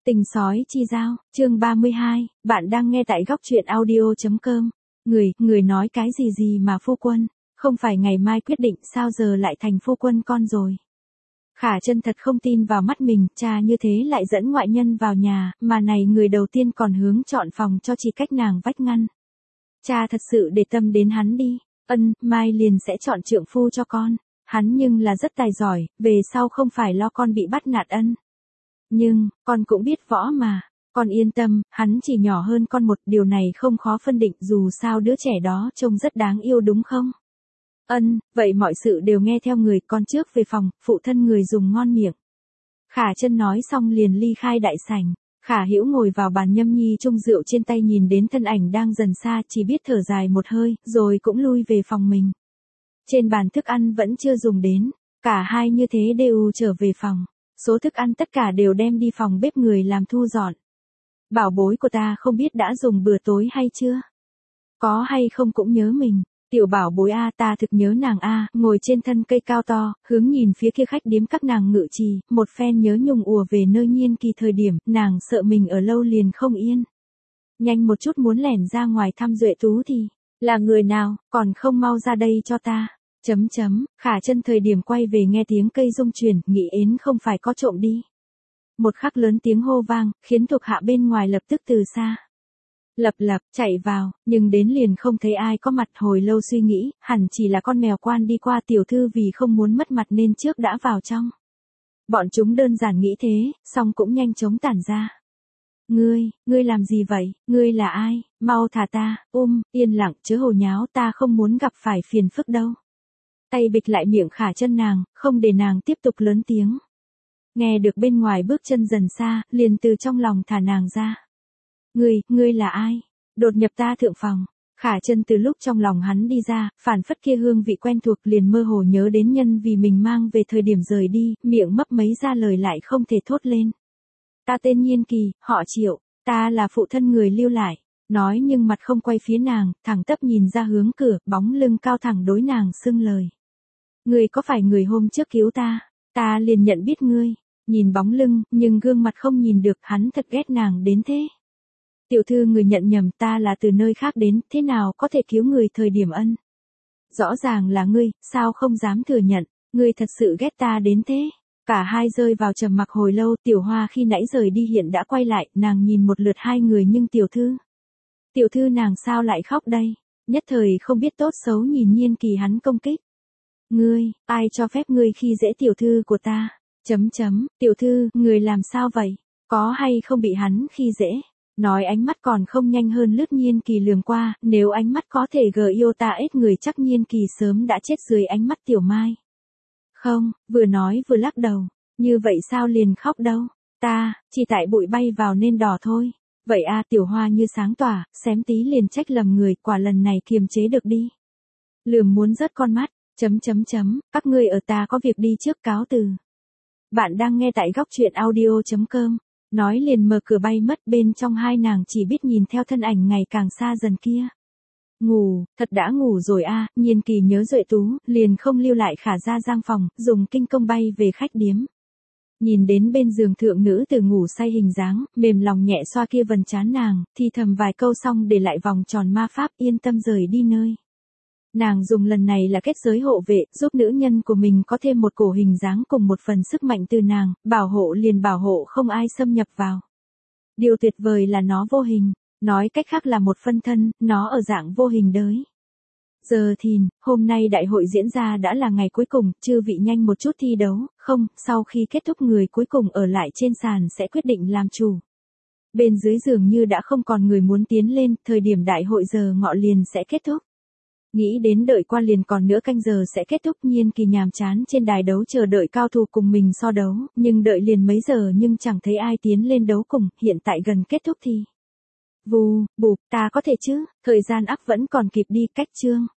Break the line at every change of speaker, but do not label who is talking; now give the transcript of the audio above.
Tình sói chi giao, chương 32, bạn đang nghe tại góc truyện audio.com. Người nói cái gì mà phu quân, không phải ngày mai quyết định sao giờ lại thành phu quân con rồi. Khả Chân thật không tin vào mắt mình, cha như thế lại dẫn ngoại nhân vào nhà, mà này người đầu tiên còn hướng chọn phòng cho chỉ cách nàng vách ngăn. Cha thật sự để tâm đến hắn đi, mai liền sẽ chọn trượng phu cho con, hắn nhưng là rất tài giỏi, về sau không phải lo con bị bắt nạt Nhưng, con cũng biết võ mà, con yên tâm, hắn chỉ nhỏ hơn con một, điều này không khó phân định, dù sao đứa trẻ đó trông rất đáng yêu đúng không? Vậy mọi sự đều nghe theo người, con trước về phòng, phụ thân người dùng ngon miệng. Khả Chân nói xong liền ly khai đại sảnh, Khả Hữu ngồi vào bàn nhâm nhi chung rượu trên tay nhìn đến thân ảnh đang dần xa, chỉ biết thở dài một hơi, rồi cũng lui về phòng mình. Trên bàn thức ăn vẫn chưa dùng đến, cả hai như thế đều trở về phòng. Số thức ăn tất cả đều đem đi phòng bếp người làm thu dọn. Bảo bối của ta không biết đã dùng bữa tối hay chưa? Có hay không cũng nhớ mình. Tiểu bảo bối a, ta thực nhớ nàng a, ngồi trên thân cây cao to, hướng nhìn phía kia khách điếm các nàng ngự trì, một phen nhớ nhung ùa về nơi Nhiên Kỳ thời điểm, nàng sợ mình ở lâu liền không yên. Nhanh một chút muốn lẻn ra ngoài thăm Duệ Tú thì, là người nào, còn không mau ra đây cho ta. Khả Chân thời điểm quay về nghe tiếng cây rung chuyển, nghĩ ến không phải có trộm đi. Một khắc lớn tiếng hô vang, khiến thuộc hạ bên ngoài lập tức từ xa. Lập chạy vào, nhưng đến liền không thấy ai có mặt, hồi lâu suy nghĩ, hẳn chỉ là con mèo quan đi qua, tiểu thư vì không muốn mất mặt nên trước đã vào trong. Bọn chúng đơn giản nghĩ thế, xong cũng nhanh chóng tản ra. Ngươi làm gì vậy, ngươi là ai, mau thả ta, yên lặng chớ hồ nháo, ta không muốn gặp phải phiền phức đâu. Tay bịch lại miệng Khả Chân nàng, không để nàng tiếp tục lớn tiếng. Nghe được bên ngoài bước chân dần xa, liền từ trong lòng thả nàng ra. Ngươi là ai? Đột nhập ta thượng phòng. Khả Chân từ lúc trong lòng hắn đi ra, phản phất kia hương vị quen thuộc liền mơ hồ nhớ đến nhân vì mình mang về thời điểm rời đi, miệng mấp mấy ra lời lại không thể thốt lên. Ta tên Nhiên Kỳ, họ Triệu, ta là phụ thân người lưu lại. Nói nhưng mặt không quay phía nàng, thẳng tắp nhìn ra hướng cửa, bóng lưng cao thẳng đối nàng xưng lời. Ngươi có phải người hôm trước cứu ta liền nhận biết ngươi, nhìn bóng lưng, nhưng gương mặt không nhìn được, hắn thật ghét nàng đến thế. Tiểu thư người nhận nhầm, ta là từ nơi khác đến, thế nào có thể cứu người thời điểm Rõ ràng là ngươi, sao không dám thừa nhận, ngươi thật sự ghét ta đến thế. Cả hai rơi vào trầm mặc hồi lâu, Tiểu Hoa khi nãy rời đi hiện đã quay lại, nàng nhìn một lượt hai người nhưng tiểu thư nàng sao lại khóc đây, nhất thời không biết tốt xấu nhìn Nhiên Kỳ hắn công kích. Ai cho phép ngươi khi dễ tiểu thư của ta? Tiểu thư, người làm sao vậy? Có hay không bị hắn khi dễ? Nói ánh mắt còn không nhanh hơn lướt Nhiên Kỳ lườm qua, nếu ánh mắt có thể gờ yêu ta ết người chắc Nhiên Kỳ sớm đã chết dưới ánh mắt Tiểu Mai. Không, vừa nói vừa lắc đầu, như vậy sao liền khóc đâu, ta, chỉ tại bụi bay vào nên đỏ thôi. Vậy a, Tiểu Hoa như sáng tỏa, xém tí liền trách lầm người, quả lần này kiềm chế được đi. Lườm muốn rớt con mắt, các ngươi ở, ta có việc đi trước, cáo từ. Bạn đang nghe tại góc truyện audio.com, nói liền mở cửa bay mất, bên trong hai nàng chỉ biết nhìn theo thân ảnh ngày càng xa dần kia. Ngủ, thật đã ngủ rồi a, Nhiên Kỳ nhớ Duệ Tú, liền không lưu lại Khả ra giang phòng, dùng kinh công bay về khách điếm. Nhìn đến bên giường thượng nữ tử ngủ say hình dáng, mềm lòng nhẹ xoa kia vần trán nàng, thì thầm vài câu xong để lại vòng tròn ma pháp, yên tâm rời đi nơi. Nàng dùng lần này là kết giới hộ vệ, giúp nữ nhân của mình có thêm một cổ hình dáng cùng một phần sức mạnh từ nàng, bảo hộ liền bảo hộ không ai xâm nhập vào. Điều tuyệt vời là nó vô hình, nói cách khác là một phân thân, nó ở dạng vô hình đới. Giờ thìn, hôm nay đại hội diễn ra đã là ngày cuối cùng, chư vị nhanh một chút thi đấu, không, sau khi kết thúc người cuối cùng ở lại trên sàn sẽ quyết định làm chủ. Bên dưới dường như đã không còn người muốn tiến lên, thời điểm đại hội giờ ngọ liền sẽ kết thúc. Nghĩ đến đợi qua liền còn nửa canh giờ sẽ kết thúc, Nhiên Kỳ nhàm chán trên đài đấu chờ đợi cao thủ cùng mình so đấu, nhưng đợi liền mấy giờ nhưng chẳng thấy ai tiến lên đấu cùng, hiện tại gần kết thúc thì. Vù, bụp, ta có thể chứ, thời gian ắp vẫn còn kịp đi, cách chương.